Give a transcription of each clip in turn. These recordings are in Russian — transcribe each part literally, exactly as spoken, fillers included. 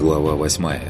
Глава восьмая.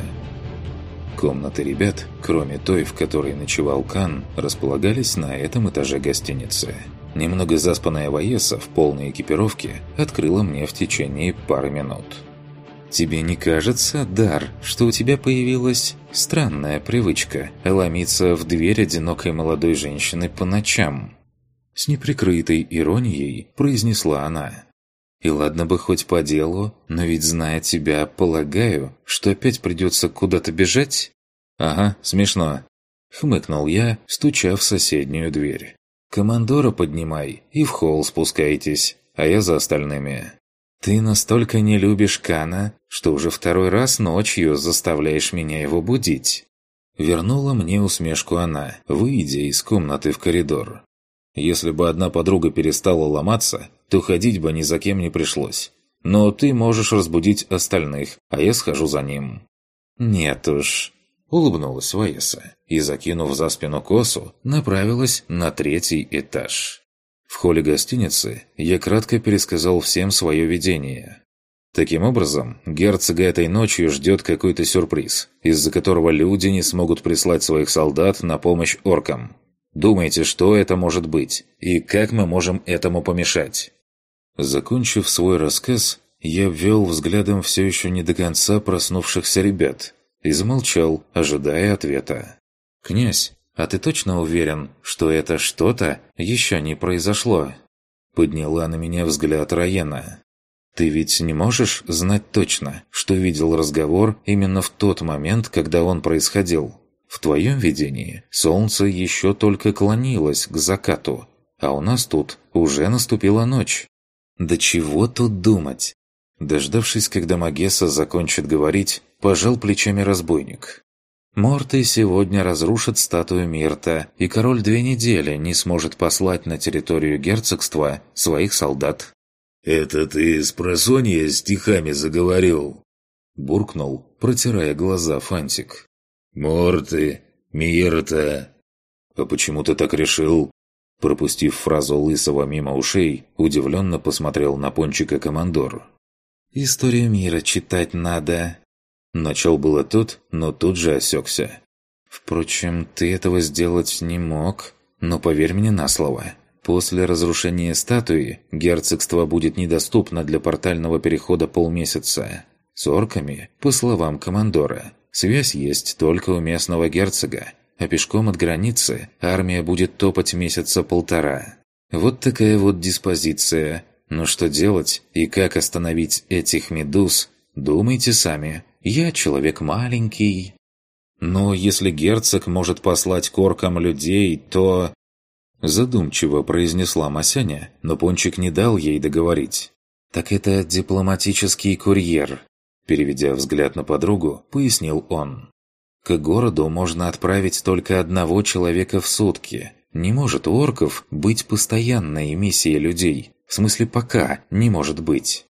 Комнаты ребят, кроме той, в которой ночевал Кан, располагались на этом этаже гостиницы. Немного заспанная Ваеса в полной экипировке открыла мне в течение пары минут. «Тебе не кажется, Дар, что у тебя появилась странная привычка ломиться в дверь одинокой молодой женщины по ночам?» С неприкрытой иронией произнесла она. «И ладно бы хоть по делу, но ведь, зная тебя, полагаю, что опять придется куда-то бежать?» «Ага, смешно», — хмыкнул я, стуча в соседнюю дверь. «Командора поднимай и в холл спускайтесь, а я за остальными». «Ты настолько не любишь Кана, что уже второй раз ночью заставляешь меня его будить». Вернула мне усмешку она, выйдя из комнаты в коридор. «Если бы одна подруга перестала ломаться, то ходить бы ни за кем не пришлось. Но ты можешь разбудить остальных, а я схожу за ним». «Нет уж», — улыбнулась Ваеса и, закинув за спину косу, направилась на третий этаж. В холле гостиницы я кратко пересказал всем свое видение. Таким образом, герцога этой ночью ждет какой-то сюрприз, из-за которого люди не смогут прислать своих солдат на помощь оркам. Думаете, что это может быть, и как мы можем этому помешать?» Закончив свой рассказ, я ввел взглядом все еще не до конца проснувшихся ребят и замолчал, ожидая ответа. «Князь, а ты точно уверен, что это что-то еще не произошло?» Подняла на меня взгляд Раена. «Ты ведь не можешь знать точно, что видел разговор именно в тот момент, когда он происходил? В твоем видении солнце еще только клонилось к закату, а у нас тут уже наступила ночь». «Да чего тут думать?» Дождавшись, когда Магесса закончит говорить, пожал плечами разбойник. «Морты сегодня разрушат статую Мирта, и король две недели не сможет послать на территорию герцогства своих солдат». «Это ты спросонья стихами заговорил?» Буркнул, протирая глаза Фантик. «Морты, Мирта...» «А почему ты так решил?» Пропустив фразу Лысого мимо ушей, удивленно посмотрел на Пончика командор. «Историю мира читать надо». Начал было тот, но тут же осекся. «Впрочем, ты этого сделать не мог, но поверь мне на слово. После разрушения статуи герцогство будет недоступно для портального перехода полмесяца. С орками, по словам командора, связь есть только у местного герцога, а пешком от границы армия будет топать месяца полтора. Вот такая вот диспозиция. Но что делать и как остановить этих медуз, думайте сами. Я человек маленький». «Но если герцог может послать к оркам людей, то...» Задумчиво произнесла Масяня, но Пончик не дал ей договорить. «Так это дипломатический курьер», переведя взгляд на подругу, пояснил он. «К городу можно отправить только одного человека в сутки. Не может у орков быть постоянной миссией людей. В смысле, пока не может быть».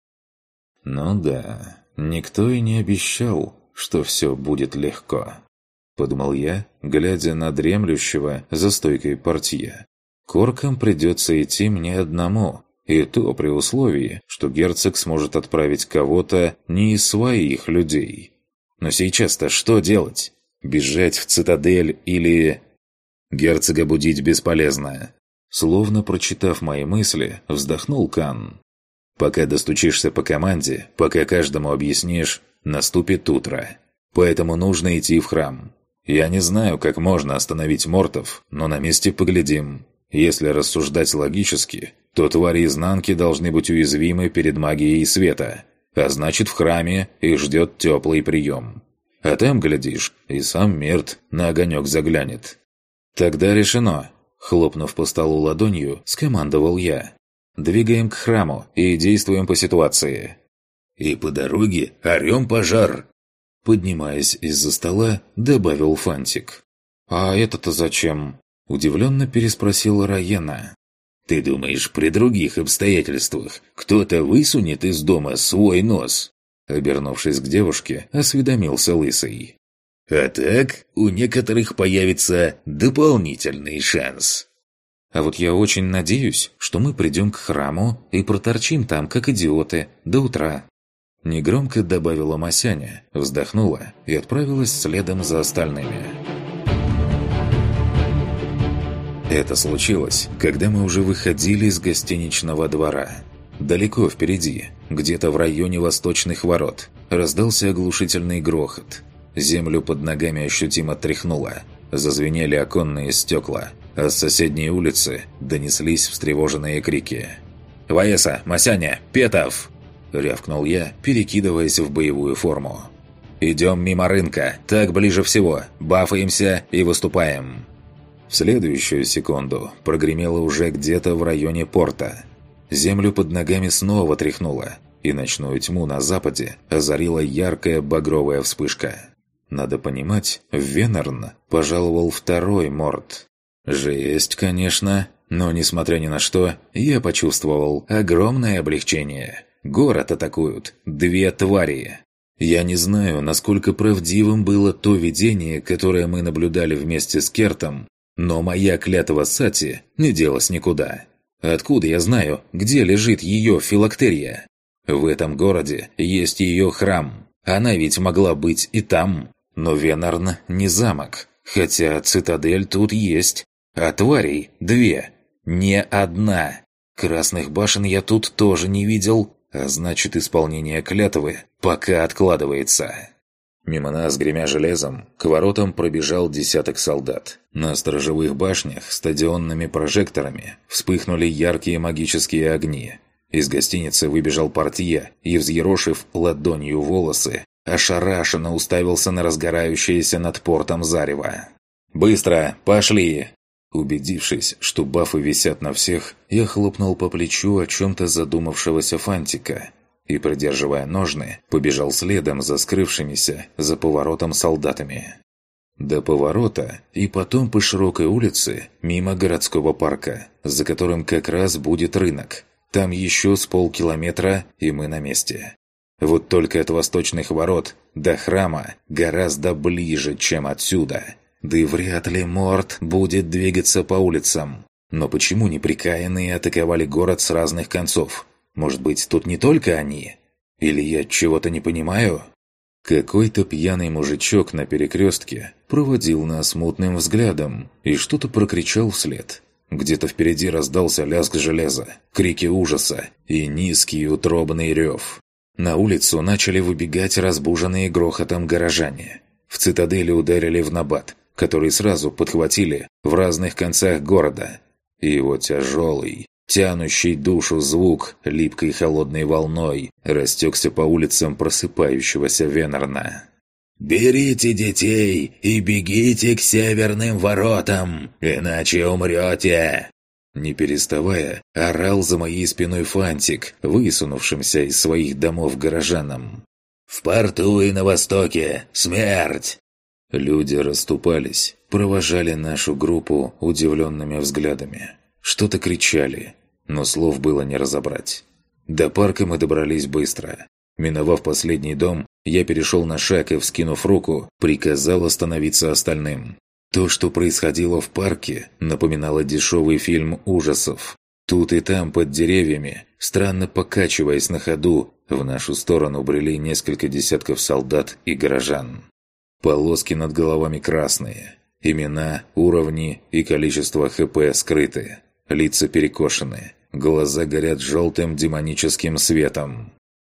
«Ну да, никто и не обещал, что все будет легко», — подумал я, глядя на дремлющего за стойкой портье. «К оркам придется идти мне одному, и то при условии, что герцог сможет отправить кого-то не из своих людей. Но сейчас-то что делать? Бежать в цитадель или...» «Герцога будить бесполезно». Словно прочитав мои мысли, вздохнул Кан. «Пока достучишься по команде, пока каждому объяснишь, наступит утро. Поэтому нужно идти в храм. Я не знаю, как можно остановить мортов, но на месте поглядим. Если рассуждать логически, то твари изнанки должны быть уязвимы перед магией света, а значит, в храме их ждет теплый прием. А там, глядишь, и сам Мирт на огонек заглянет». «Тогда решено», — хлопнув по столу ладонью, скомандовал я. «Двигаем к храму и действуем по ситуации». «И по дороге орем пожар», — поднимаясь из-за стола, добавил Фантик. «А это-то зачем?» — удивленно переспросила Раена. «Ты думаешь, при других обстоятельствах кто-то высунет из дома свой нос?» Обернувшись к девушке, осведомился Лысый. «А так, у некоторых появится дополнительный шанс». «А вот я очень надеюсь, что мы придем к храму и проторчим там, как идиоты, до утра». Негромко добавила Масяня, вздохнула и отправилась следом за остальными. Это случилось, когда мы уже выходили из гостиничного двора. Далеко впереди, где-то в районе восточных ворот, раздался оглушительный грохот. Землю под ногами ощутимо тряхнуло. Зазвенели оконные стекла, а с соседней улицы донеслись встревоженные крики. «Ваеса! Масяня! Петов!» – рявкнул я, перекидываясь в боевую форму. «Идем мимо рынка, так ближе всего, бафаемся и выступаем!» В следующую секунду прогремело уже где-то в районе порта. Землю под ногами снова тряхнуло, и ночную тьму на западе озарила яркая багровая вспышка. Надо понимать, в Венерн пожаловал второй морд. Жесть, конечно, но, несмотря ни на что, я почувствовал огромное облегчение. Город атакуют две твари. Я не знаю, насколько правдивым было то видение, которое мы наблюдали вместе с Кертом, но моя клятва Сати не делась никуда. Откуда я знаю, где лежит ее филактерия? В этом городе есть ее храм. Она ведь могла быть и там. Но Венерн не замок, хотя цитадель тут есть. А тварей две, не одна. Красных башен я тут тоже не видел, а значит, исполнение клятвы пока откладывается. Мимо нас, гремя железом, к воротам пробежал десяток солдат. На сторожевых башнях с стадионными прожекторами вспыхнули яркие магические огни. Из гостиницы выбежал портье и, взъерошив ладонью волосы, ошарашенно уставился на разгорающееся над портом зарево. «Быстро! Пошли!» Убедившись, что бафы висят на всех, я хлопнул по плечу о чем-то задумавшегося Фантика и, придерживая ножны, побежал следом за скрывшимися за поворотом солдатами. До поворота и потом по широкой улице мимо городского парка, за которым как раз будет рынок. Там еще с полкилометра, и мы на месте. Вот только от восточных ворот до храма гораздо ближе, чем отсюда. Да и вряд ли Морд будет двигаться по улицам. Но почему неприкаянные атаковали город с разных концов? Может быть, тут не только они? Или я чего-то не понимаю? Какой-то пьяный мужичок на перекрестке проводил нас мутным взглядом и что-то прокричал вслед. Где-то впереди раздался лязг железа, крики ужаса и низкий утробный рев. На улицу начали выбегать разбуженные грохотом горожане. В цитадели ударили в набат, который сразу подхватили в разных концах города. И его тяжелый, тянущий душу звук липкой холодной волной растекся по улицам просыпающегося Венерна. «Берите детей и бегите к северным воротам, иначе умрете!» Не переставая, орал за моей спиной Фантик, высунувшимся из своих домов горожанам. «В порту и на востоке смерть!» Люди расступались, провожали нашу группу удивленными взглядами. Что-то кричали, но слов было не разобрать. До парка мы добрались быстро. Миновав последний дом, я перешел на шаг и, вскинув руку, приказал остановиться остальным. То, что происходило в парке, напоминало дешевый фильм ужасов. Тут и там, под деревьями, странно покачиваясь на ходу, в нашу сторону брели несколько десятков солдат и горожан. Полоски над головами красные. Имена, уровни и количество ХП скрыты. Лица перекошены. Глаза горят желтым демоническим светом.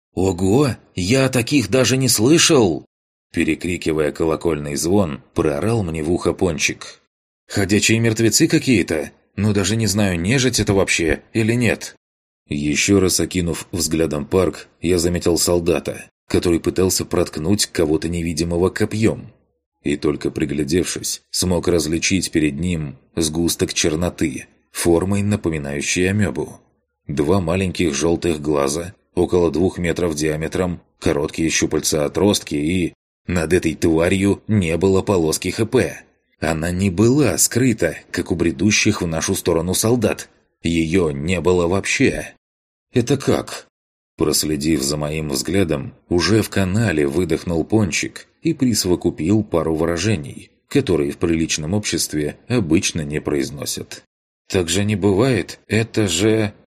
«Ого! Я о таких даже не слышал!» Перекрикивая колокольный звон, проорал мне в ухо Пончик. «Ходячие мертвецы какие-то? Ну даже не знаю, нежить это вообще или нет». Еще раз окинув взглядом парк, я заметил солдата, который пытался проткнуть кого-то невидимого копьем. И только приглядевшись, смог различить перед ним сгусток черноты, формой напоминающей амебу. Два маленьких желтых глаза, около двух метров диаметром, короткие щупальца-отростки и... Над этой тварью не было полоски ХП. Она не была скрыта, как у бредущих в нашу сторону солдат. Ее не было вообще. «Это как?» Проследив за моим взглядом, уже в канале выдохнул Пончик и присовокупил пару выражений, которые в приличном обществе обычно не произносят. «Так же не бывает, это же...»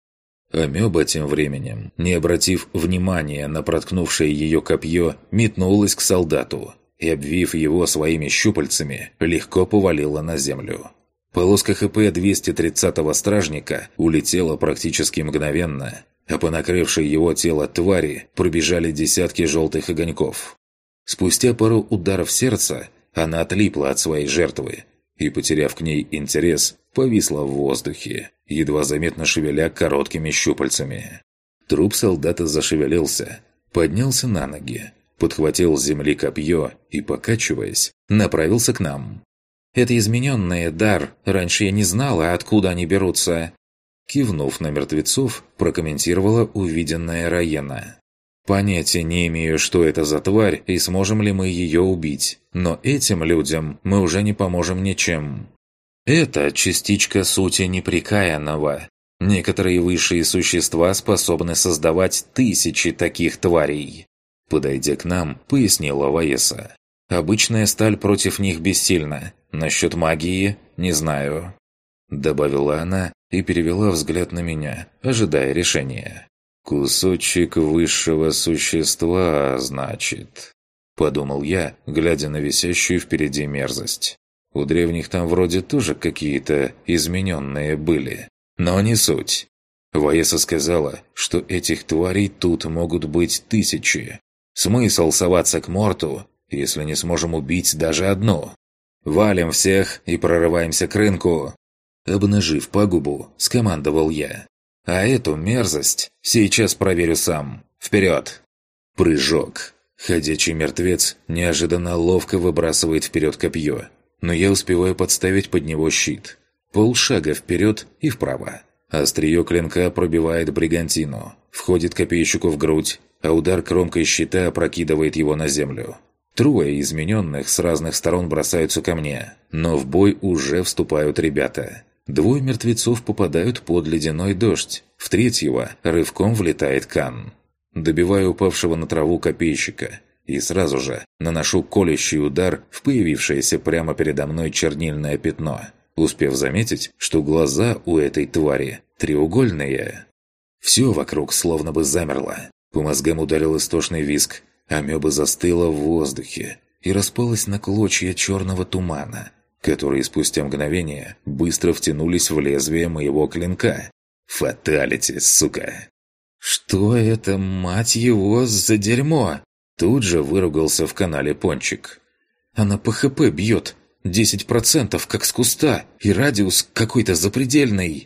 Амеба тем временем, не обратив внимания на проткнувшее ее копье, метнулась к солдату и, обвив его своими щупальцами, легко повалила на землю. Полоска ХП двести тридцатого стражника улетела практически мгновенно, а по накрывшей его тело твари пробежали десятки желтых огоньков. Спустя пару ударов сердца она отлипла от своей жертвы и, потеряв к ней интерес, повисла в воздухе, едва заметно шевеля короткими щупальцами. Труп солдата зашевелился, поднялся на ноги, подхватил с земли копье и, покачиваясь, направился к нам. «Это измененный дар, раньше я не знала, откуда они берутся», кивнув на мертвецов, прокомментировала увиденная Раена. «Понятия не имею, что это за тварь и сможем ли мы ее убить, но этим людям мы уже не поможем ничем. Это частичка сути непрекаянного. Некоторые высшие существа способны создавать тысячи таких тварей». Подойдя к нам, пояснила Ваеса. «Обычная сталь против них бессильна. Насчет магии не знаю», добавила она и перевела взгляд на меня, ожидая решения. «Кусочек высшего существа, значит», – подумал я, глядя на висящую впереди мерзость. У древних там вроде тоже какие-то измененные были, но не суть. Ваеса сказала, что этих тварей тут могут быть тысячи. Смысл соваться к Морту, если не сможем убить даже одну? «Валим всех и прорываемся к рынку!» Обнажив пагубу, скомандовал я. «А эту мерзость сейчас проверю сам. Вперед!» Прыжок. Ходячий мертвец неожиданно ловко выбрасывает вперед копье, но я успеваю подставить под него щит. Полшага вперед и вправо. Острие клинка пробивает бригантину, входит копейщику в грудь, а удар кромкой щита опрокидывает его на землю. Трое измененных с разных сторон бросаются ко мне, но в бой уже вступают ребята. Двое мертвецов попадают под ледяной дождь, в третьего рывком влетает Кан. Добиваю упавшего на траву копейщика и сразу же наношу колющий удар в появившееся прямо передо мной чернильное пятно, успев заметить, что глаза у этой твари треугольные. Все вокруг словно бы замерло. По мозгам ударил истошный визг. Амеба застыла в воздухе и распалась на клочья черного тумана, которые спустя мгновение быстро втянулись в лезвие моего клинка. Фаталити, сука! «Что это, мать его, за дерьмо?» Тут же выругался в канале Пончик. «Она по ХП бьет, десять процентов как с куста, и радиус какой-то запредельный».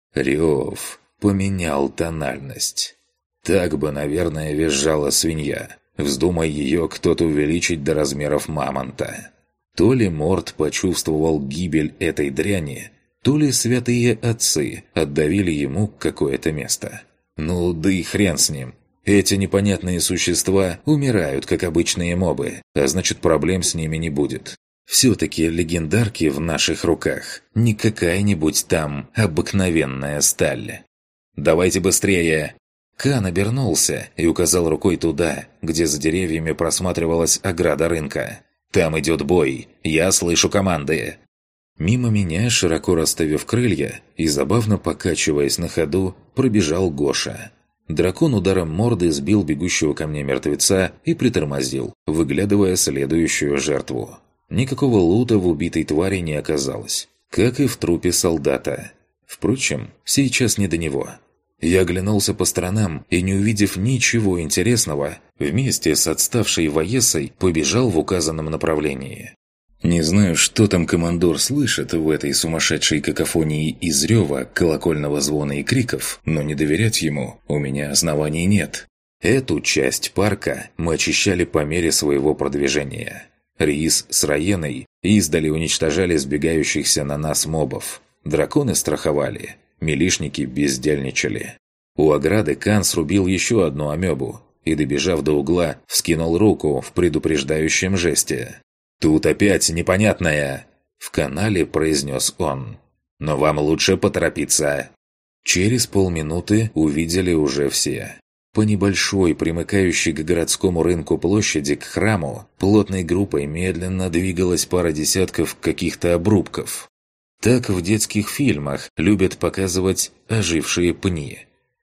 Рев поменял тональность. Так бы, наверное, визжала свинья. Вздумай ее кто-то увеличить до размеров мамонта. То ли Морт почувствовал гибель этой дряни, то ли святые отцы отдавили ему какое-то место. Ну да и хрен с ним. Эти непонятные существа умирают, как обычные мобы, а значит проблем с ними не будет. Все-таки легендарки в наших руках не какая-нибудь там обыкновенная сталь. «Давайте быстрее!» Кан обернулся и указал рукой туда, где за деревьями просматривалась ограда рынка. «Там идет бой. Я слышу команды». Мимо меня, широко расставив крылья и забавно покачиваясь на ходу, пробежал Гоша. Дракон ударом морды сбил бегущего ко мне мертвеца и притормозил, выглядывая следующую жертву. Никакого лута в убитой твари не оказалось, как и в трупе солдата. Впрочем, сейчас не до него. Я оглянулся по сторонам и, не увидев ничего интересного, вместе с отставшей Ваесой побежал в указанном направлении. Не знаю, что там командор слышит в этой сумасшедшей какофонии из рева, колокольного звона и криков, но не доверять ему у меня оснований нет. Эту часть парка мы очищали по мере своего продвижения. Рис с Раеной издали уничтожали сбегающихся на нас мобов. Драконы страховали. Милишники бездельничали. У ограды Кан срубил еще одну амебу и, добежав до угла, вскинул руку в предупреждающем жесте. «Тут опять непонятное!» – в канале произнес он. «Но вам лучше поторопиться!» Через полминуты увидели уже все. По небольшой, примыкающей к городскому рынку площади к храму, плотной группой медленно двигалась пара десятков каких-то обрубков. Так в детских фильмах любят показывать ожившие пни.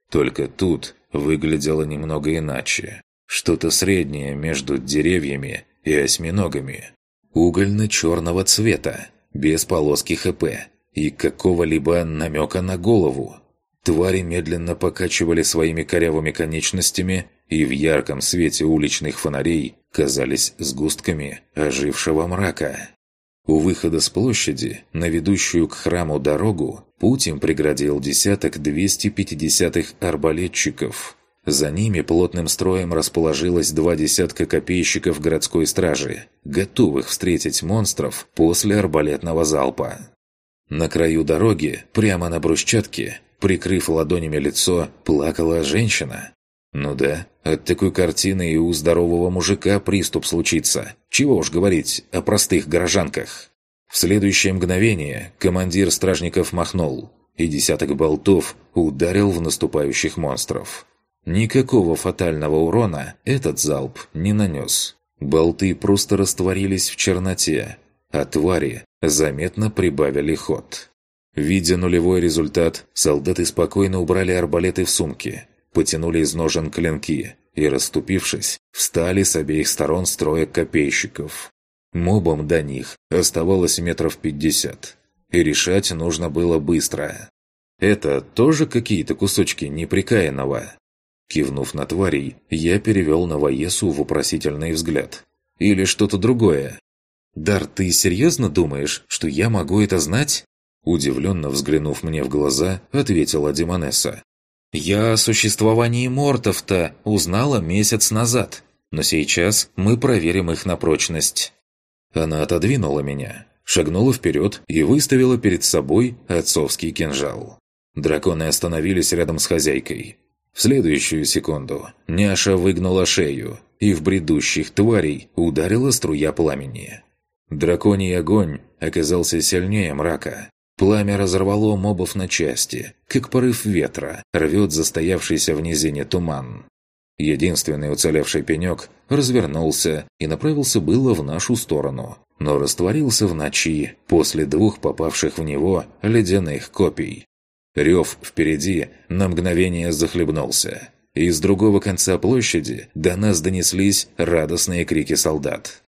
Только тут выглядело немного иначе. Что-то среднее между деревьями и осьминогами. Угольно-черного цвета, без полоски ХП и какого-либо намека на голову. Твари медленно покачивали своими корявыми конечностями и в ярком свете уличных фонарей казались сгустками ожившего мрака. У выхода с площади, на ведущую к храму дорогу, путь им преградил десяток двести пятидесятых арбалетчиков. За ними плотным строем расположилось два десятка копейщиков городской стражи, готовых встретить монстров после арбалетного залпа. На краю дороги, прямо на брусчатке, прикрыв ладонями лицо, плакала женщина. Ну да, от такой картины и у здорового мужика приступ случится. Чего уж говорить о простых горожанках. В следующее мгновение командир стражников махнул, и десяток болтов ударил в наступающих монстров. Никакого фатального урона этот залп не нанес. Болты просто растворились в черноте, а твари заметно прибавили ход. Видя нулевой результат, солдаты спокойно убрали арбалеты в сумки, потянули из ножен клинки и, расступившись, встали с обеих сторон строя копейщиков. Мобам до них оставалось метров пятьдесят, и решать нужно было быстро. Это тоже какие-то кусочки неприкаянного? Кивнув на тварей, я перевел на Ваесу вопросительный взгляд. Или что-то другое? «Дар, ты серьезно думаешь, что я могу это знать?» Удивленно взглянув мне в глаза, ответила Демонесса. «Я о существовании мортов-то узнала месяц назад, но сейчас мы проверим их на прочность». Она отодвинула меня, шагнула вперед и выставила перед собой отцовский кинжал. Драконы остановились рядом с хозяйкой. В следующую секунду няша выгнула шею, и в бредущих тварей ударила струя пламени. Драконий огонь оказался сильнее мрака. Пламя разорвало мобов на части, как порыв ветра рвет застоявшийся в низине туман. Единственный уцелевший пенек развернулся и направился было в нашу сторону, но растворился в ночи после двух попавших в него ледяных копий. Рев впереди на мгновение захлебнулся. Из другого конца площади до нас донеслись радостные крики солдат.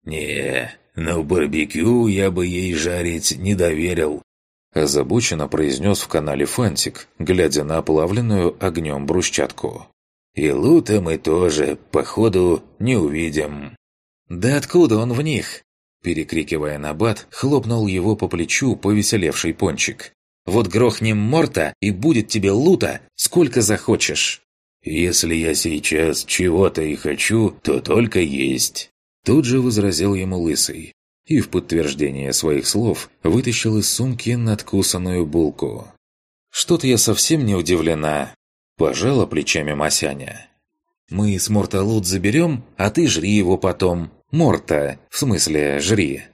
«Не, но барбекю я бы ей жарить не доверил», озабоченно произнес в канале Фантик, глядя на оплавленную огнем брусчатку. «И лута мы тоже, походу, не увидим». «Да откуда он в них?» Перекрикивая набат, хлопнул его по плечу повеселевший Пончик. «Вот грохнем Морта, и будет тебе лута, сколько захочешь». «Если я сейчас чего-то и хочу, то только есть». Тут же возразил ему Лысый, и в подтверждение своих слов вытащил из сумки надкусанную булку. «Что-то я совсем не удивлена», – пожала плечами Масяня. «Мы с Морта лут заберем, а ты жри его потом. Морта, в смысле, жри».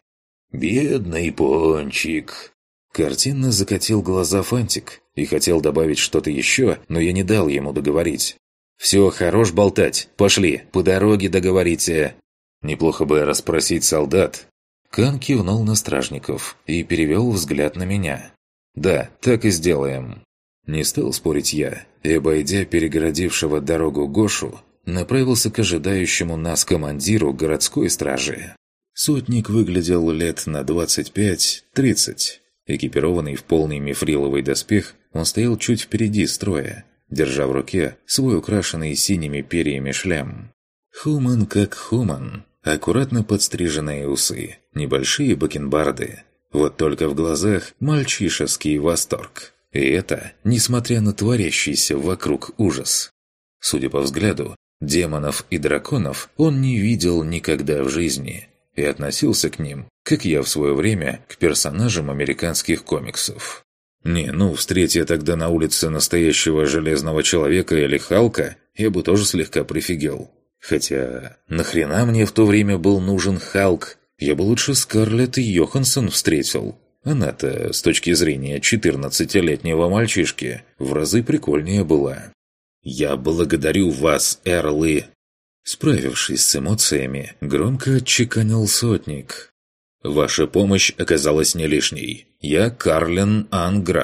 «Бедный Пончик». Картинно закатил глаза Фантик и хотел добавить что-то еще, но я не дал ему договорить. «Все, хорош болтать, пошли, по дороге договорите». Неплохо бы расспросить солдат. Кан кивнул на стражников и перевел взгляд на меня. «Да, так и сделаем». Не стал спорить я, и, обойдя перегородившего дорогу Гошу, направился к ожидающему нас командиру городской стражи. Сотник выглядел лет на двадцать пять-тридцать. Экипированный в полный мифриловый доспех, он стоял чуть впереди строя, держа в руке свой украшенный синими перьями шлем. Хуман как хуман, аккуратно подстриженные усы, небольшие бакенбарды. Вот только в глазах мальчишеский восторг. И это, несмотря на творящийся вокруг ужас. Судя по взгляду, демонов и драконов он не видел никогда в жизни и относился к ним, как я в свое время, к персонажам американских комиксов. Не, ну, встреть я тогда на улице настоящего Железного Человека или Халка, я бы тоже слегка прифигел. Хотя, нахрена мне в то время был нужен Халк? Я бы лучше Скарлетт Йоханссон встретил. Она-то, с точки зрения четырнадцатилетнего мальчишки, в разы прикольнее была. «Я благодарю вас, эрлы!» Справившись с эмоциями, громко отчеканил сотник. «Ваша помощь оказалась не лишней. Я Карлен Анграсс,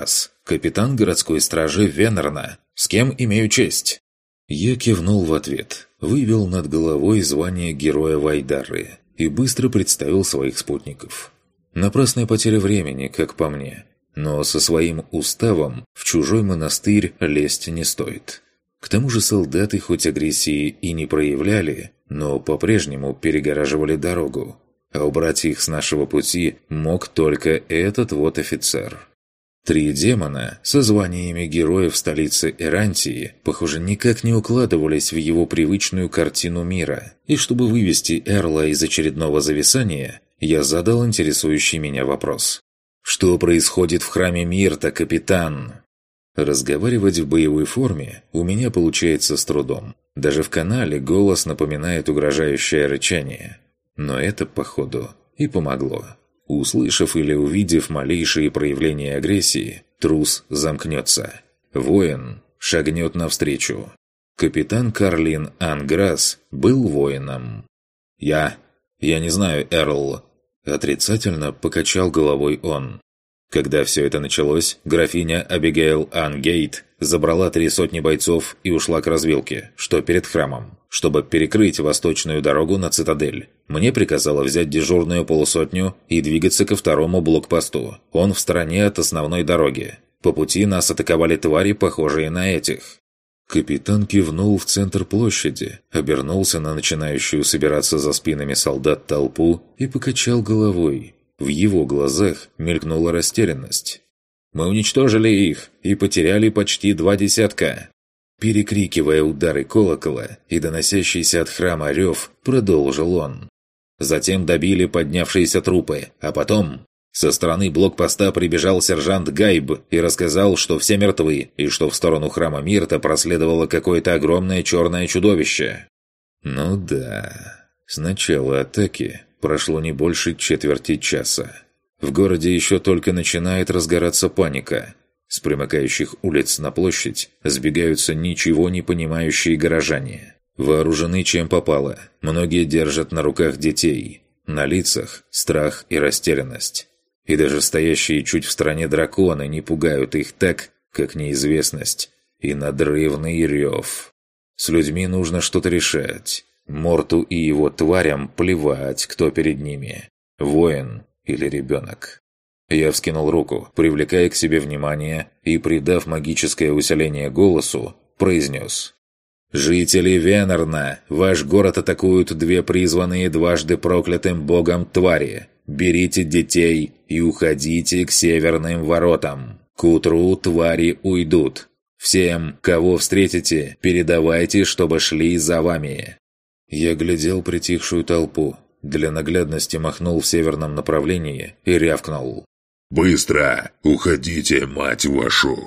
Капитан городской стражи Венерна. С кем имею честь?» Я кивнул в ответ, вывел над головой звание Героя Вайдары и быстро представил своих спутников. Напрасная потеря времени, как по мне. Но со своим уставом в чужой монастырь лезть не стоит. К тому же солдаты хоть агрессии и не проявляли, но по-прежнему перегораживали дорогу. А убрать их с нашего пути мог только этот вот офицер. Три демона со званиями героев столицы Эрантии, похоже, никак не укладывались в его привычную картину мира. И чтобы вывести Эрла из очередного зависания, я задал интересующий меня вопрос. «Что происходит в храме Мирта, капитан?» Разговаривать в боевой форме у меня получается с трудом. Даже в канале голос напоминает угрожающее рычание. Но это, походу, и помогло. Услышав или увидев малейшие проявления агрессии, трус замкнется. Воин шагнет навстречу. Капитан Карлин Анграсс был воином. «Я... я не знаю, Эрл...» Отрицательно покачал головой он. Когда все это началось, графиня Абигейл Ангейт забрала три сотни бойцов и ушла к развилке, что перед храмом, чтобы перекрыть восточную дорогу на цитадель. Мне приказала взять дежурную полусотню и двигаться ко второму блокпосту. Он в стороне от основной дороги. По пути нас атаковали твари, похожие на этих. Капитан кивнул в центр площади, обернулся на начинающую собираться за спинами солдат толпу и покачал головой. В его глазах мелькнула растерянность. «Мы уничтожили их и потеряли почти два десятка». Перекрикивая удары колокола и доносящийся от храма рев, продолжил он. Затем добили поднявшиеся трупы, а потом... Со стороны блокпоста прибежал сержант Гайб и рассказал, что все мертвы, и что в сторону храма Мирта проследовало какое-то огромное черное чудовище. Ну да, с начала атаки прошло не больше четверти часа. В городе еще только начинает разгораться паника. С примыкающих улиц на площадь сбегаются ничего не понимающие горожане. Вооружены чем попало, многие держат на руках детей. На лицах страх и растерянность. И даже стоящие чуть в стороне драконы не пугают их так, как неизвестность и надрывный рев. С людьми нужно что-то решать. Морту и его тварям плевать, кто перед ними. Воин или ребенок. Я вскинул руку, привлекая к себе внимание и, придав магическое усиление голосу, произнес. «Жители Венерна, ваш город атакуют две призванные дважды проклятым богом твари. Берите детей и уходите к северным воротам. К утру твари уйдут. Всем, кого встретите, передавайте, чтобы шли за вами». Я глядел притихшую толпу, для наглядности махнул в северном направлении и рявкнул. «Быстро! Уходите, мать вашу!»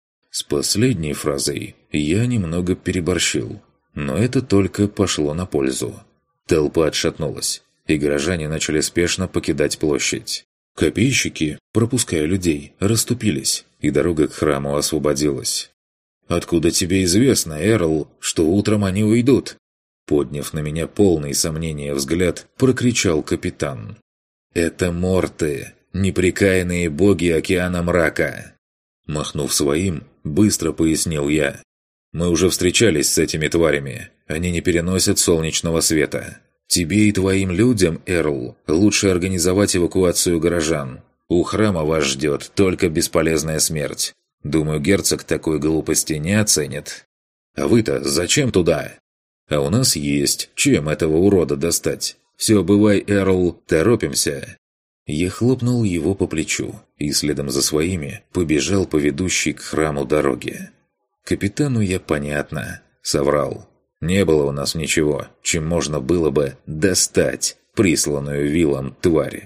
С последней фразой я немного переборщил, но это только пошло на пользу. Толпа отшатнулась, и горожане начали спешно покидать площадь. Копейщики, пропуская людей, расступились, и дорога к храму освободилась. «Откуда тебе известно, Эрл, что утром они уйдут?» Подняв на меня полный сомнения взгляд, прокричал капитан. «Это морты, непрекаянные боги океана мрака!» Махнув своим, быстро пояснил я. «Мы уже встречались с этими тварями. Они не переносят солнечного света. Тебе и твоим людям, Эрл, лучше организовать эвакуацию горожан. У храма вас ждет только бесполезная смерть. Думаю, герцог такой глупости не оценит. А вы-то зачем туда? А у нас есть чем этого урода достать. Все, бывай, Эрл, торопимся». Я хлопнул его по плечу и следом за своими побежал по ведущей к храму дороге. Капитану я, понятно, соврал. Не было у нас ничего, чем можно было бы достать присланную вилом тварь.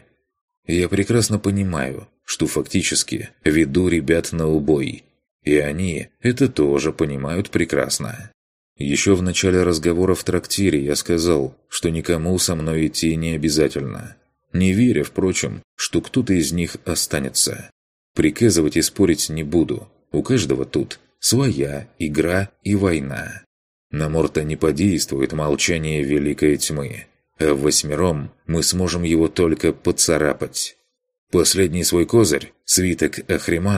Я прекрасно понимаю, что фактически веду ребят на убой. И они это тоже понимают прекрасно. Еще в начале разговора в трактире я сказал, что никому со мной идти не обязательно. Не веря, впрочем, что кто-то из них останется. Приказывать и спорить не буду. У каждого тут своя игра и война. На Морта не подействует молчание великой тьмы, а в восьмером мы сможем его только поцарапать. Последний свой козырь, свиток Ахримана,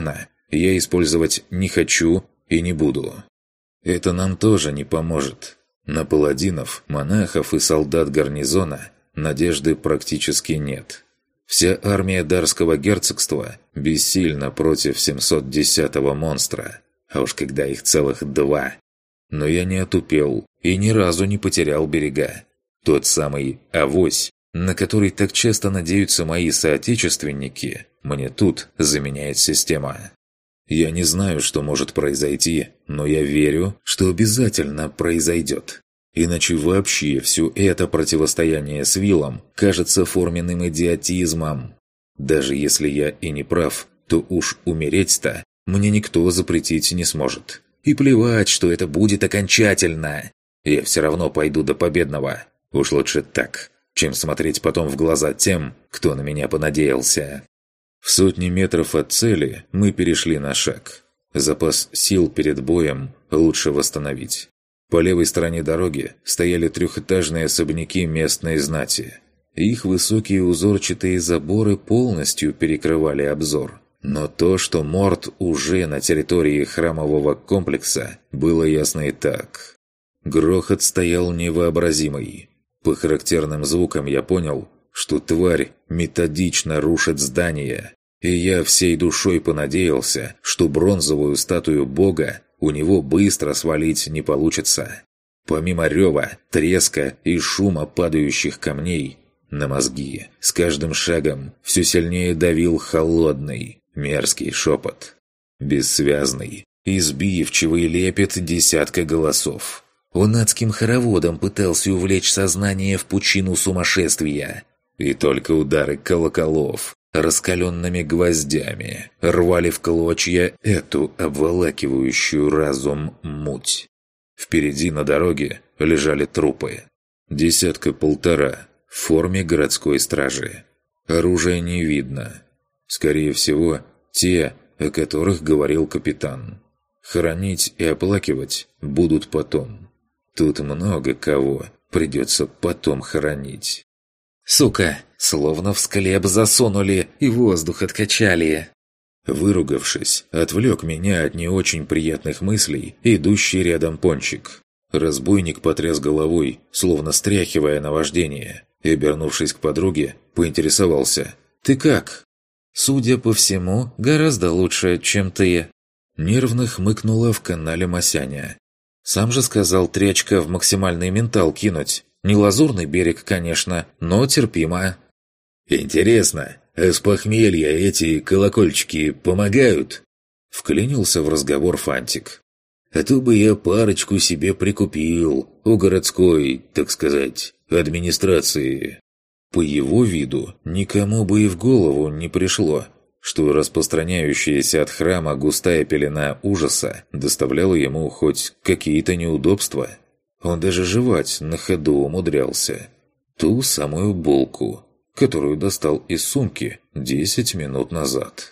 я использовать не хочу и не буду. Это нам тоже не поможет. На паладинов, монахов и солдат гарнизона надежды практически нет. Вся армия Дарского герцогства бессильна против семьсот десятого монстра, а уж когда их целых два. Но я не отупел и ни разу не потерял берега. Тот самый авось, на который так часто надеются мои соотечественники, мне тут заменяет система. Я не знаю, что может произойти, но я верю, что обязательно произойдет. Иначе вообще все это противостояние с Виллом кажется форменным идиотизмом. Даже если я и не прав, то уж умереть-то мне никто запретить не сможет. И плевать, что это будет окончательно. Я все равно пойду до победного. Уж лучше так, чем смотреть потом в глаза тем, кто на меня понадеялся. В сотни метров от цели мы перешли на шаг. Запас сил перед боем лучше восстановить. По левой стороне дороги стояли трехэтажные особняки местной знати. Их высокие узорчатые заборы полностью перекрывали обзор. Но то, что Морд уже на территории храмового комплекса, было ясно и так. Грохот стоял невообразимый. По характерным звукам я понял, что тварь методично рушит здание, и я всей душой понадеялся, что бронзовую статую бога у него быстро свалить не получится. Помимо рева, треска и шума падающих камней, на мозги с каждым шагом все сильнее давил холодный, мерзкий шепот. Бессвязный, избивчивый лепет десятка голосов. Он адским хороводом пытался увлечь сознание в пучину сумасшествия. И только удары колоколов раскаленными гвоздями рвали в клочья эту обволакивающую разум муть. Впереди на дороге лежали трупы. Десятка-полтора в форме городской стражи. Оружия не видно. Скорее всего, те, о которых говорил капитан. Хоронить и оплакивать будут потом. Тут много кого придется потом хоронить. «Сука! Словно в склеп засунули и воздух откачали!» Выругавшись, отвлек меня от не очень приятных мыслей идущий рядом пончик. Разбойник потряс головой, словно стряхивая наваждение, и, обернувшись к подруге, поинтересовался: «Ты как?» «Судя по всему, гораздо лучше, чем ты», – нервно хмыкнула в канале Масяня. «Сам же сказал трячка в максимальный ментал кинуть. Не лазурный берег, конечно, но терпимо». «Интересно, а с похмелья эти колокольчики помогают?» Вклинился в разговор Фантик. «А то бы я парочку себе прикупил у городской, так сказать, администрации». По его виду никому бы и в голову не пришло, что распространяющаяся от храма густая пелена ужаса доставляла ему хоть какие-то неудобства. Он даже жевать на ходу умудрялся. Ту самую булку, которую достал из сумки десять минут назад.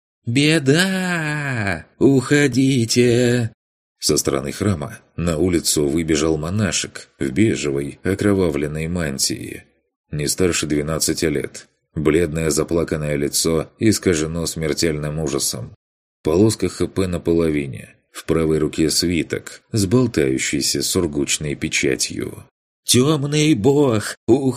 «Беда! Уходите!» Со стороны храма на улицу выбежал монашек в бежевой окровавленной мантии. Не старше двенадцати лет. Бледное заплаканное лицо искажено смертельным ужасом. Полоска ХП на половине. В правой руке свиток с болтающейся сургучной печатью. «Темный бог,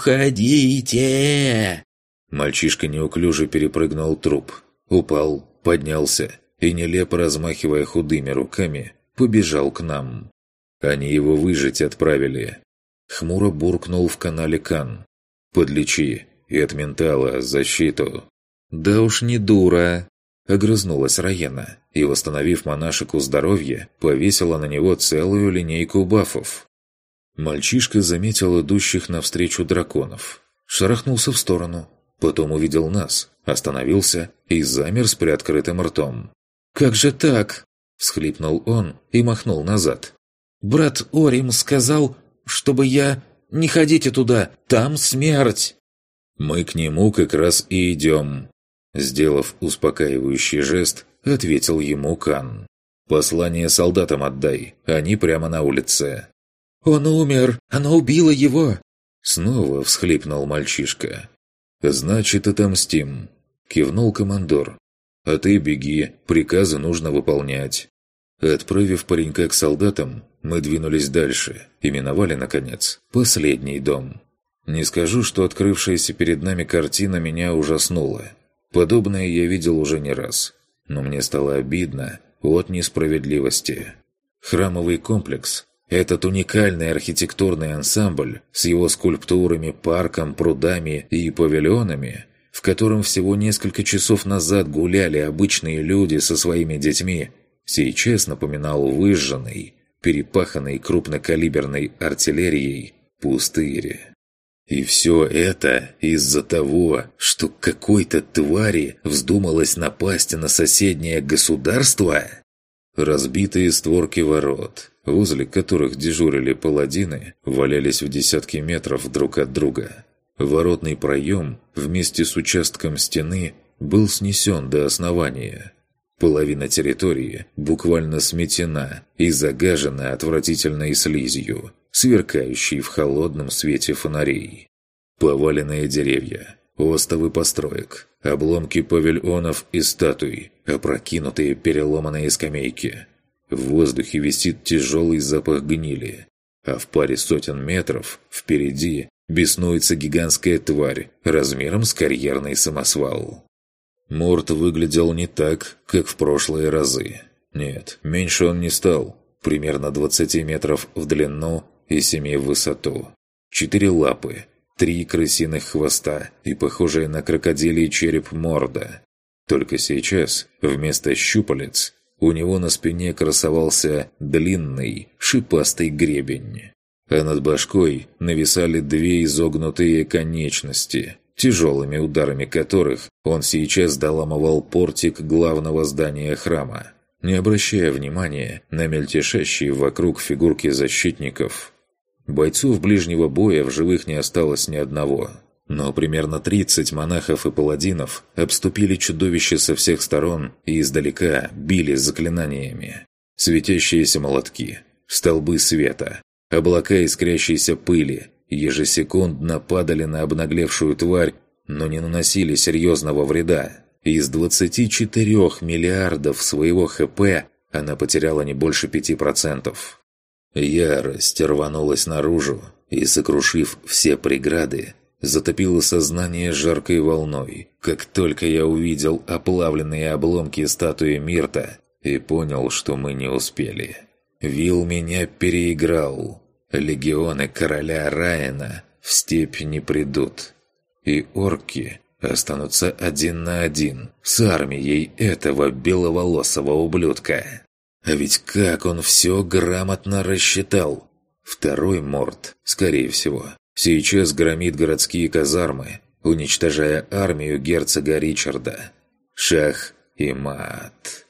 уходите!» Мальчишка неуклюже перепрыгнул труп, упал, поднялся и, нелепо размахивая худыми руками, побежал к нам. Они его выжить отправили. Хмуро буркнул в канале Кан. «Подлечи и от ментала защиту». «Да уж не дура!» Огрызнулась Раяна и, восстановив монашеку здоровье, повесила на него целую линейку бафов. Мальчишка заметил идущих навстречу драконов. Шарахнулся в сторону. Потом увидел нас, остановился и замер с приоткрытым ртом. «Как же так?» – всхлипнул он и махнул назад. «Брат Орим сказал, чтобы я... Не ходите туда, там смерть!» «Мы к нему как раз и идем», – сделав успокаивающий жест, ответил ему Кан. «Послание солдатам отдай, они прямо на улице». «Он умер, она убила его!» Снова всхлипнул мальчишка. «Значит, отомстим», – кивнул командор. А ты беги, приказы нужно выполнять». Отправив паренька к солдатам, мы двинулись дальше и миновали, наконец, последний дом. Не скажу, что открывшаяся перед нами картина меня ужаснула. Подобное я видел уже не раз. Но мне стало обидно от несправедливости. Храмовый комплекс – этот уникальный архитектурный ансамбль с его скульптурами, парком, прудами и павильонами, в котором всего несколько часов назад гуляли обычные люди со своими детьми, сейчас напоминал выжженный, перепаханный крупнокалиберной артиллерией пустырь. И все это из-за того, что какой-то твари вздумалось напасть на соседнее государство? Разбитые створки ворот, возле которых дежурили паладины, валялись в десятки метров друг от друга. Воротный проем вместе с участком стены был снесен до основания. Половина территории буквально сметена и загажена отвратительной слизью, сверкающей в холодном свете фонарей. Поваленные деревья, остовы построек, обломки павильонов и статуй, опрокинутые переломанные скамейки. В воздухе висит тяжелый запах гнили, а в паре сотен метров впереди беснуется гигантская тварь размером с карьерный самосвал. Морт выглядел не так, как в прошлые разы. Нет, меньше он не стал. Примерно двадцати метров в длину и семи в высоту. Четыре лапы, три крысиных хвоста и похожая на крокодилий череп морда. Только сейчас, вместо щупалец, у него на спине красовался длинный, шипастый гребень. А над башкой нависали две изогнутые конечности, тяжелыми ударами которых он сейчас доламывал портик главного здания храма, не обращая внимания на мельтешащие вокруг фигурки защитников. Бойцов ближнего боя в живых не осталось ни одного, но примерно тридцать монахов и паладинов обступили чудовище со всех сторон и издалека били заклинаниями. Светящиеся молотки, столбы света, облака искрящейся пыли ежесекундно падали на обнаглевшую тварь, но не наносили серьезного вреда. Из двадцати четырёх миллиардов своего ХП она потеряла не больше пяти процентов. Ярость рванулась наружу и, сокрушив все преграды, затопила сознание жаркой волной, как только я увидел оплавленные обломки статуи Мирта и понял, что мы не успели. Вил меня переиграл. Легионы короля Райана в степь не придут. И орки останутся один на один с армией этого беловолосого ублюдка. А ведь как он все грамотно рассчитал. Второй Морт, скорее всего, сейчас громит городские казармы, уничтожая армию герцога Ричарда. Шах и мат.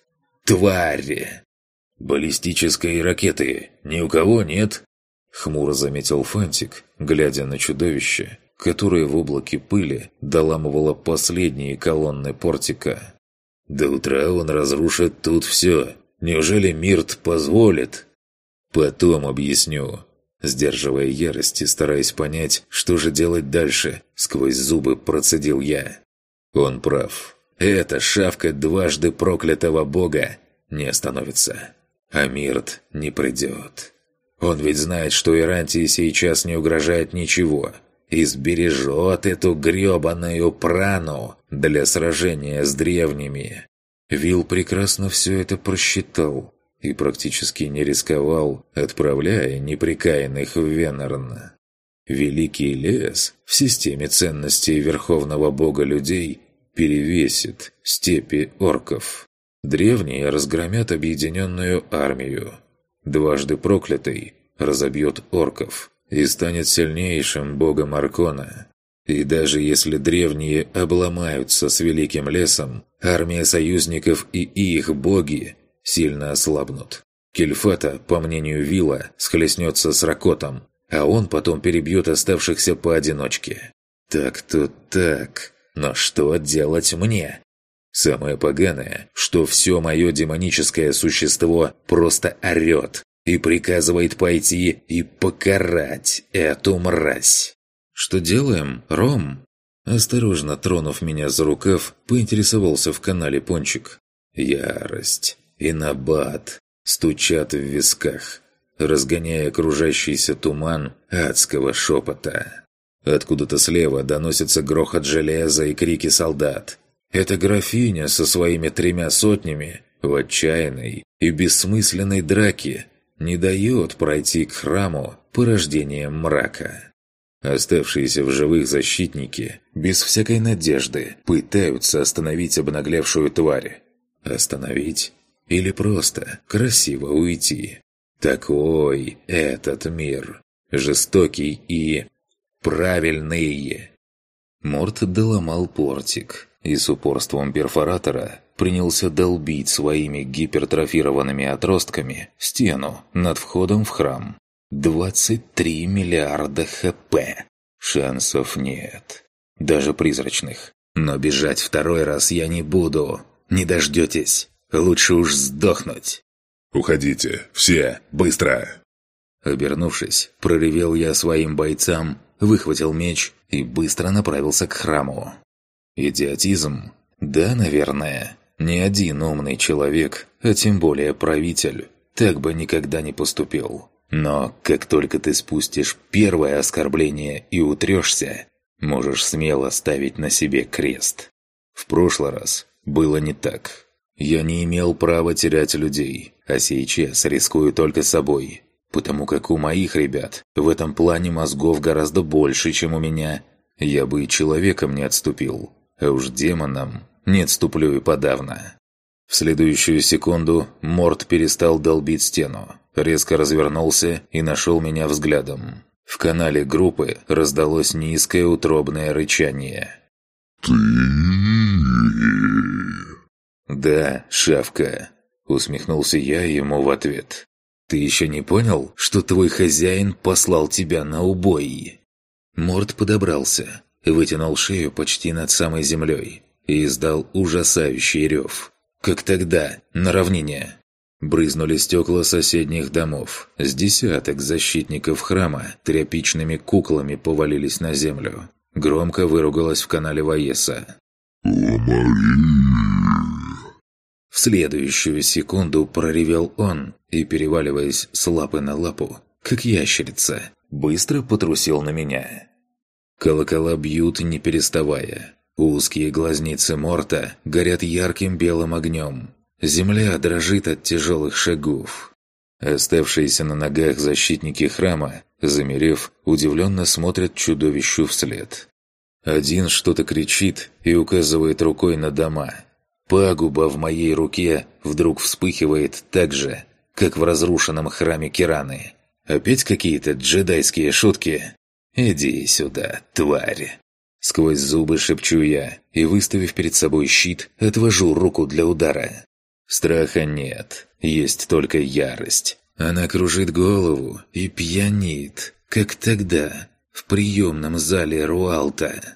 Твари! «Баллистической ракеты ни у кого нет?» — хмуро заметил Фантик, глядя на чудовище, которое в облаке пыли доламывало последние колонны портика. «До утра он разрушит тут все. Неужели Мирт позволит?» «Потом объясню». Сдерживая ярость и стараясь понять, что же делать дальше, сквозь зубы процедил я. Он прав. Эта шавка дважды проклятого бога не остановится. А Мирт не придет. Он ведь знает, что Ирантии сейчас не угрожает ничего, и сбережет эту грёбаную прану для сражения с древними. Вил прекрасно все это просчитал и практически не рисковал, отправляя неприкаянных в Венерн. Великий лес в системе ценностей верховного бога людей перевесит степи орков. Древние разгромят объединенную армию. Дважды проклятый разобьет орков и станет сильнейшим богом Аркона. И даже если древние обломаются с Великим лесом, армия союзников и их боги сильно ослабнут. Кельфата, по мнению Вилла, схлестнется с Ракотом, а он потом перебьет оставшихся поодиночке. Так-то так, но что делать мне? Самое поганое, что все мое демоническое существо просто орет и приказывает пойти и покарать эту мразь. «Что делаем, Ром?» Осторожно тронув меня за рукав, поинтересовался в канале Пончик. Ярость и набат стучат в висках, разгоняя окружающийся туман адского шепота. Откуда-то слева доносится грохот железа и крики солдат. Это графиня со своими тремя сотнями в отчаянной и бессмысленной драке не дает пройти к храму порождением мрака. Оставшиеся в живых защитники без всякой надежды пытаются остановить обнаглевшую тварь. Остановить или просто красиво уйти. Такой этот мир. Жестокий и правильный. Морт доломал портик и с упорством перфоратора принялся долбить своими гипертрофированными отростками стену над входом в храм. двадцать три миллиарда хп. Шансов нет. Даже призрачных. Но бежать второй раз я не буду. Не дождетесь. Лучше уж сдохнуть. «Уходите! Все! Быстро!» Обернувшись, проревел я своим бойцам, выхватил меч и быстро направился к храму. Идиотизм? Да, наверное. Ни один умный человек, а тем более правитель, так бы никогда не поступил. Но как только ты спустишь первое оскорбление и утрешься, можешь смело ставить на себе крест. В прошлый раз было не так. Я не имел права терять людей, а сейчас рискую только собой, потому как у моих ребят в этом плане мозгов гораздо больше, чем у меня. Я бы и человеком не отступил, а уж демоном не отступлю и подавно. В следующую секунду Морт перестал долбить стену, резко развернулся и нашел меня взглядом. В канале группы раздалось низкое утробное рычание. «Ты...» «Да, шавка», — усмехнулся я ему в ответ. «Ты еще не понял, что твой хозяин послал тебя на убой?» Морт подобрался, вытянул шею почти над самой землей и издал ужасающий рев. Как тогда, на равнине. Брызнули стекла соседних домов. С десяток защитников храма тряпичными куклами повалились на землю. Громко выругалась в канале Ваеса. В следующую секунду проревел он и, переваливаясь с лапы на лапу, как ящерица, быстро потрусил на меня. Колокола бьют, не переставая. Узкие глазницы Морта горят ярким белым огнем. Земля дрожит от тяжелых шагов. Оставшиеся на ногах защитники храма, замерев, удивленно смотрят чудовищу вслед. Один что-то кричит и указывает рукой на дома. Пагуба в моей руке вдруг вспыхивает так же, как в разрушенном храме Кираны. Опять какие-то джедайские шутки? Иди сюда, тварь! Сквозь зубы шепчу я и, выставив перед собой щит, отвожу руку для удара. Страха нет, есть только ярость. Она кружит голову и пьянит, как тогда, в приемном зале Руалта.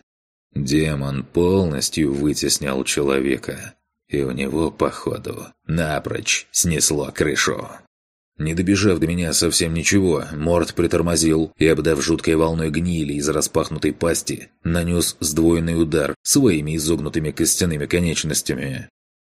Демон полностью вытеснял человека, и у него, походу, напрочь снесло крышу. Не добежав до меня совсем ничего, Морт притормозил и, обдав жуткой волной гнили из распахнутой пасти, нанес сдвоенный удар своими изогнутыми костяными конечностями.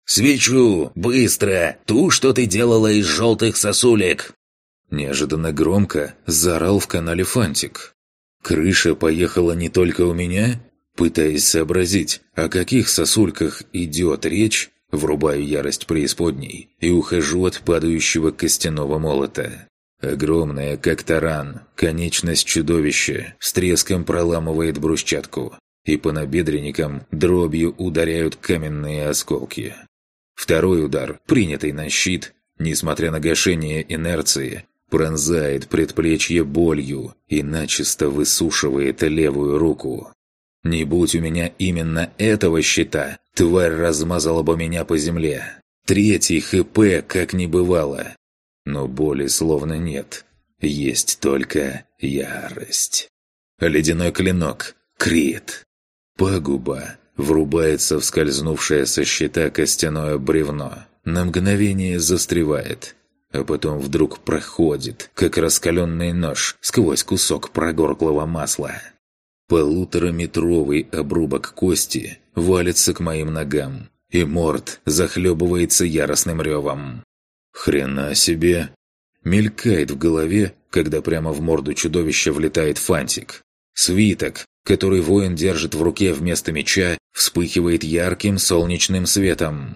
«Свечу! Быстро! Ту, что ты делала из желтых сосулек!» Неожиданно громко заорал в канале Фантик. «Крыша поехала не только у меня?» Пытаясь сообразить, о каких сосульках идет речь, врубаю ярость преисподней и ухожу от падающего костяного молота. Огромная, как таран, конечность чудовища с треском проламывает брусчатку, и по набедренникам дробью ударяют каменные осколки. Второй удар, принятый на щит, несмотря на гашение инерции, пронзает предплечье болью и начисто высушивает левую руку. Не будь у меня именно этого щита, тварь размазала бы меня по земле. Третий ХП как не бывало. Но боли словно нет. Есть только ярость. Ледяной клинок. Крит. Пагуба. Врубается в скользнувшее со щита костяное бревно. На мгновение застревает. А потом вдруг проходит, как раскаленный нож, сквозь кусок прогорклого масла. Полутораметровый обрубок кости валится к моим ногам, и морд захлебывается яростным ревом. «Хрена себе!» Мелькает в голове, когда прямо в морду чудовища влетает фантик. Свиток, который воин держит в руке вместо меча, вспыхивает ярким солнечным светом.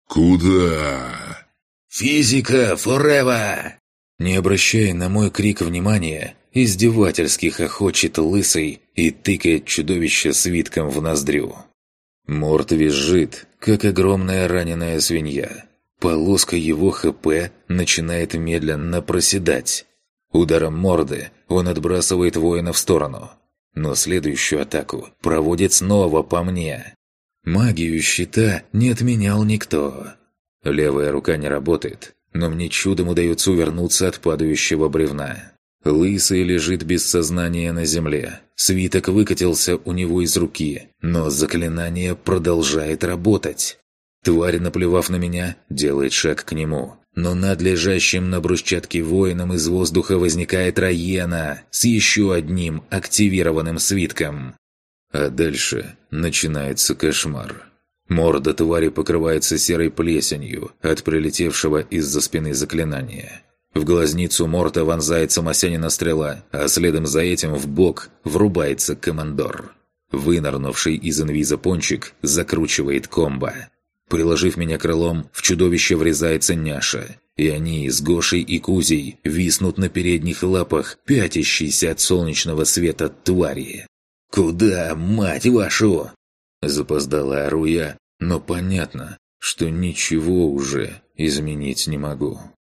«Куда?» «Физика forever!» Не обращая на мой крик внимания, издевательски хохочет лысый и тыкает чудовище свитком в ноздрю. Морд визжит, как огромная раненая свинья. Полоска его ХП начинает медленно проседать. Ударом морды он отбрасывает воина в сторону. Но следующую атаку проводит снова по мне. Магию щита не отменял никто. Левая рука не работает, но мне чудом удается увернуться от падающего бревна. Лысый лежит без сознания на земле. Свиток выкатился у него из руки, но заклинание продолжает работать. Тварь, наплевав на меня, делает шаг к нему. Но над лежащим на брусчатке воином из воздуха возникает Раена с еще одним активированным свитком. А дальше начинается кошмар. Морда твари покрывается серой плесенью от прилетевшего из-за спины заклинания. В глазницу Морта вонзается Масянина стрела, а следом за этим в бок врубается командор. Вынырнувший из инвиза пончик закручивает комбо. Приложив меня крылом, в чудовище врезается няша, и они с Гошей и Кузей виснут на передних лапах, пятящиеся от солнечного света твари. «Куда, мать вашу?» Запоздало ору я, но понятно, что ничего уже изменить не могу.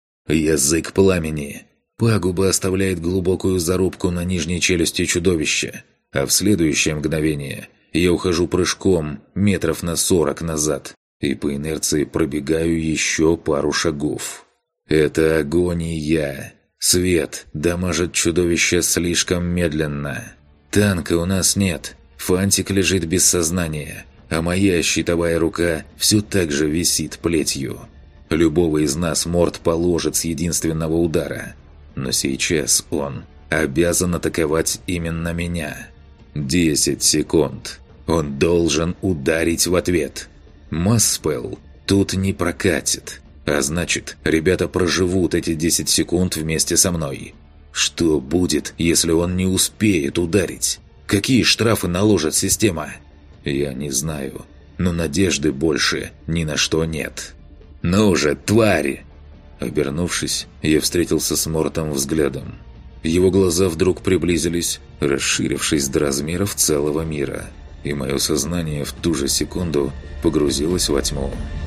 Язык пламени. Пагуба оставляет глубокую зарубку на нижней челюсти чудовища, а в следующее мгновение я ухожу прыжком метров на сорок назад и по инерции пробегаю еще пару шагов. Это агония. Свет дамажит чудовище слишком медленно. Танка у нас нет. Фантик лежит без сознания, а моя щитовая рука все так же висит плетью. Любого из нас Морд положит с единственного удара. Но сейчас он обязан атаковать именно меня. Десять секунд. Он должен ударить в ответ. Масспелл тут не прокатит. А значит, ребята проживут эти десять секунд вместе со мной. Что будет, если он не успеет ударить? Какие штрафы наложит система? Я не знаю, но надежды больше ни на что нет. «Ну же, твари!» Обернувшись, я встретился с Мортом взглядом. Его глаза вдруг приблизились, расширившись до размеров целого мира, и мое сознание в ту же секунду погрузилось во тьму.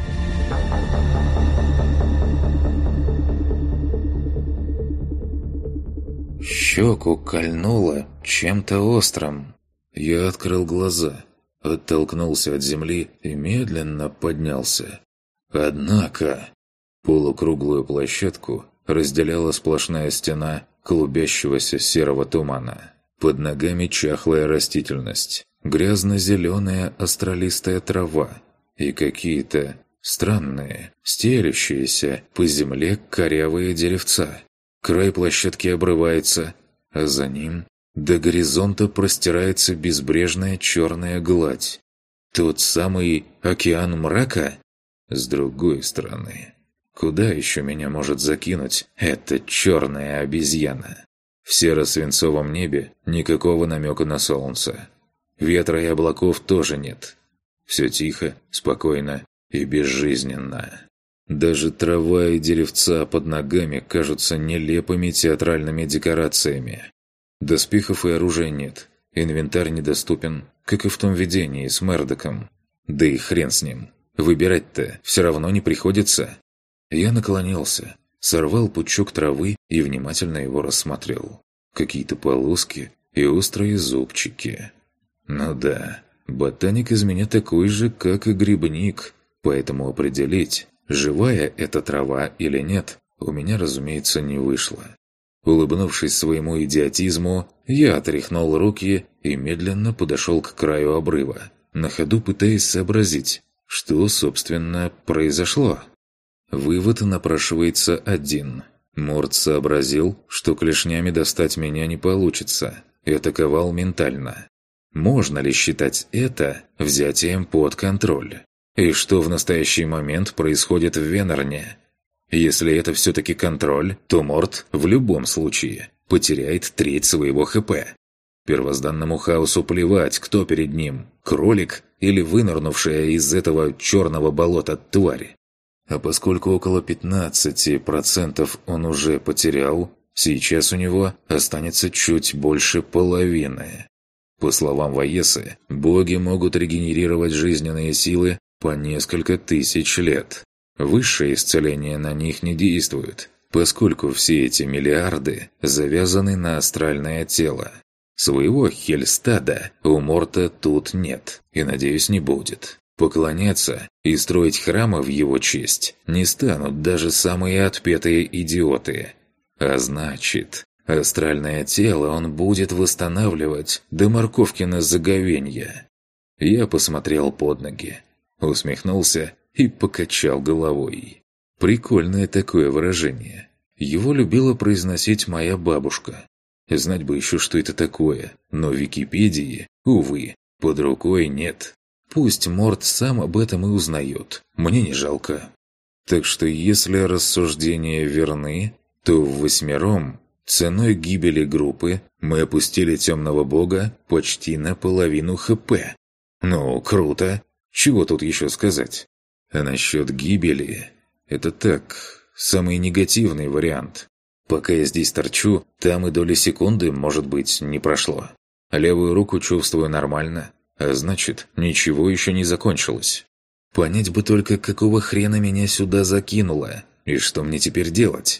Щеку кольнуло чем-то острым. Я открыл глаза, оттолкнулся от земли и медленно поднялся. Однако полукруглую площадку разделяла сплошная стена клубящегося серого тумана. Под ногами чахлая растительность, грязно-зеленая астролистая трава и какие-то странные, стелющиеся по земле корявые деревца. Край площадки обрывается, а за ним до горизонта простирается безбрежная черная гладь. Тот самый океан мрака? С другой стороны, куда еще меня может закинуть эта черная обезьяна? В серо-свинцовом небе никакого намека на солнце. Ветра и облаков тоже нет. Все тихо, спокойно и безжизненно. Даже трава и деревца под ногами кажутся нелепыми театральными декорациями. Доспехов и оружия нет, инвентарь недоступен, как и в том видении с Мердоком. Да и хрен с ним. Выбирать-то все равно не приходится. Я наклонился, сорвал пучок травы и внимательно его рассмотрел. Какие-то полоски и острые зубчики. Ну да, ботаник из меня такой же, как и грибник, поэтому определить, живая эта трава или нет, у меня, разумеется, не вышло. Улыбнувшись своему идиотизму, я отряхнул руки и медленно подошел к краю обрыва, на ходу пытаясь сообразить, что, собственно, произошло. Вывод напрашивается один. Морд сообразил, что клешнями достать меня не получится, и атаковал ментально. Можно ли считать это взятием под контроль? И что в настоящий момент происходит в Венерне? Если это все-таки контроль, то Морт в любом случае потеряет треть своего ХП. Первозданному хаосу плевать, кто перед ним – кролик или вынырнувшая из этого черного болота тварь. А поскольку около пятнадцати процентов он уже потерял, сейчас у него останется чуть больше половины. По словам Ваесы, боги могут регенерировать жизненные силы по несколько тысяч лет. Высшее исцеление на них не действует, поскольку все эти миллиарды завязаны на астральное тело. Своего Хельстада у Морта тут нет, и, надеюсь, не будет. Поклоняться и строить храмы в его честь не станут даже самые отпетые идиоты. А значит, астральное тело он будет восстанавливать до морковкина заговенья. Я посмотрел под ноги, усмехнулся и покачал головой. Прикольное такое выражение. Его любила произносить моя бабушка. Знать бы еще, что это такое, но в Википедии, увы, под рукой нет. Пусть Морт сам об этом и узнает, мне не жалко. Так что если рассуждения верны, то в восьмером, ценой гибели группы, мы опустили темного бога почти на половину ХП. Ну, круто. Чего тут еще сказать? А насчет гибели... Это так, самый негативный вариант. Пока я здесь торчу, там и доли секунды, может быть, не прошло. Левую руку чувствую нормально, а значит, ничего еще не закончилось. Понять бы только, какого хрена меня сюда закинуло, и что мне теперь делать?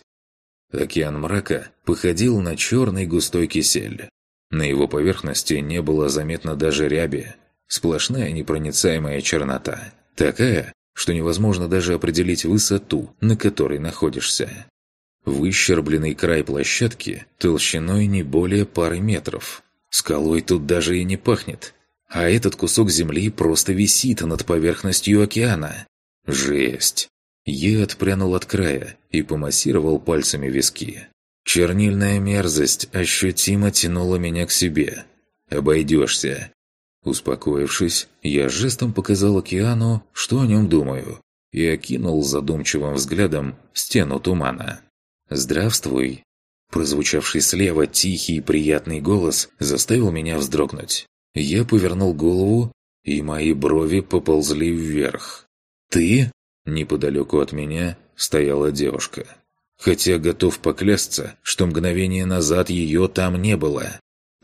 Океан мрака походил на черный густой кисель. На его поверхности не было заметно даже ряби. Сплошная непроницаемая чернота. Такая, что невозможно даже определить высоту, на которой находишься. Выщербленный край площадки толщиной не более пары метров. Скалой тут даже и не пахнет. А этот кусок земли просто висит над поверхностью океана. Жесть! Я отпрянул от края и помассировал пальцами виски. Чернильная мерзость ощутимо тянула меня к себе. «Обойдешься». Успокоившись, я жестом показал океану, что о нем думаю, и окинул задумчивым взглядом стену тумана. «Здравствуй!» Прозвучавший слева тихий и приятный голос заставил меня вздрогнуть. Я повернул голову, и мои брови поползли вверх. «Ты?» Неподалеку от меня стояла девушка. Хотя готов поклясться, что мгновение назад ее там не было.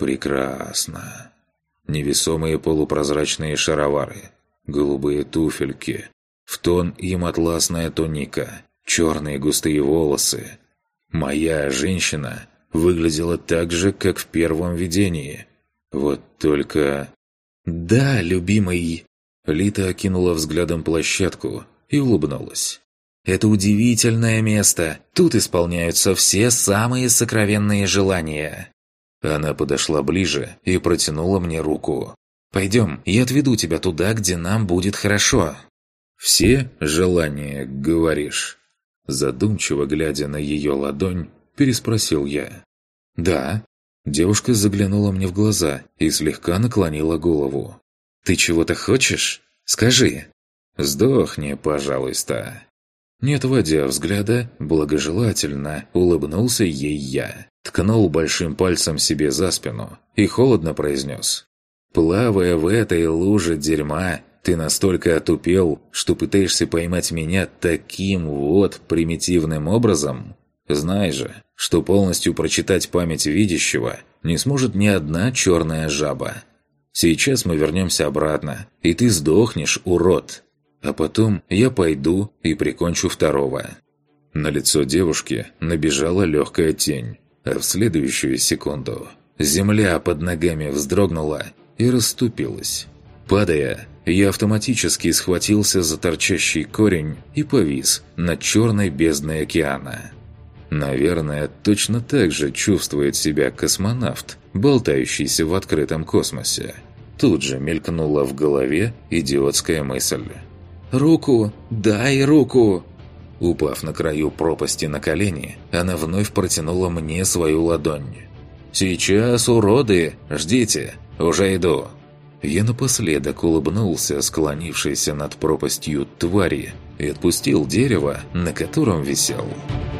Прекрасно. Невесомые полупрозрачные шаровары, голубые туфельки, в тон им атласная туника, черные густые волосы. Моя женщина выглядела так же, как в первом видении. Вот только... «Да, любимый!» Лита окинула взглядом площадку и улыбнулась. «Это удивительное место. Тут исполняются все самые сокровенные желания». Она подошла ближе и протянула мне руку. «Пойдем, я отведу тебя туда, где нам будет хорошо». «Все желания, говоришь?» Задумчиво глядя на ее ладонь, переспросил я. «Да». Девушка заглянула мне в глаза и слегка наклонила голову. «Ты чего-то хочешь? Скажи». «Сдохни, пожалуйста». Не отводя взгляда, благожелательно улыбнулся ей я. Ткнул большим пальцем себе за спину и холодно произнес. «Плавая в этой луже дерьма, ты настолько отупел, что пытаешься поймать меня таким вот примитивным образом? Знай же, что полностью прочитать память видящего не сможет ни одна черная жаба. Сейчас мы вернемся обратно, и ты сдохнешь, урод. А потом я пойду и прикончу второго». На лицо девушки набежала легкая тень, а в следующую секунду земля под ногами вздрогнула и расступилась. Падая, я автоматически схватился за торчащий корень и повис над черной бездной океана. Наверное, точно так же чувствует себя космонавт, болтающийся в открытом космосе. Тут же мелькнула в голове идиотская мысль. «Руку! Дай руку!» Упав на краю пропасти на колени, она вновь протянула мне свою ладонь. «Сейчас, уроды! Ждите! Уже иду!» Я напоследок улыбнулся склонившейся над пропастью твари и отпустил дерево, на котором висел.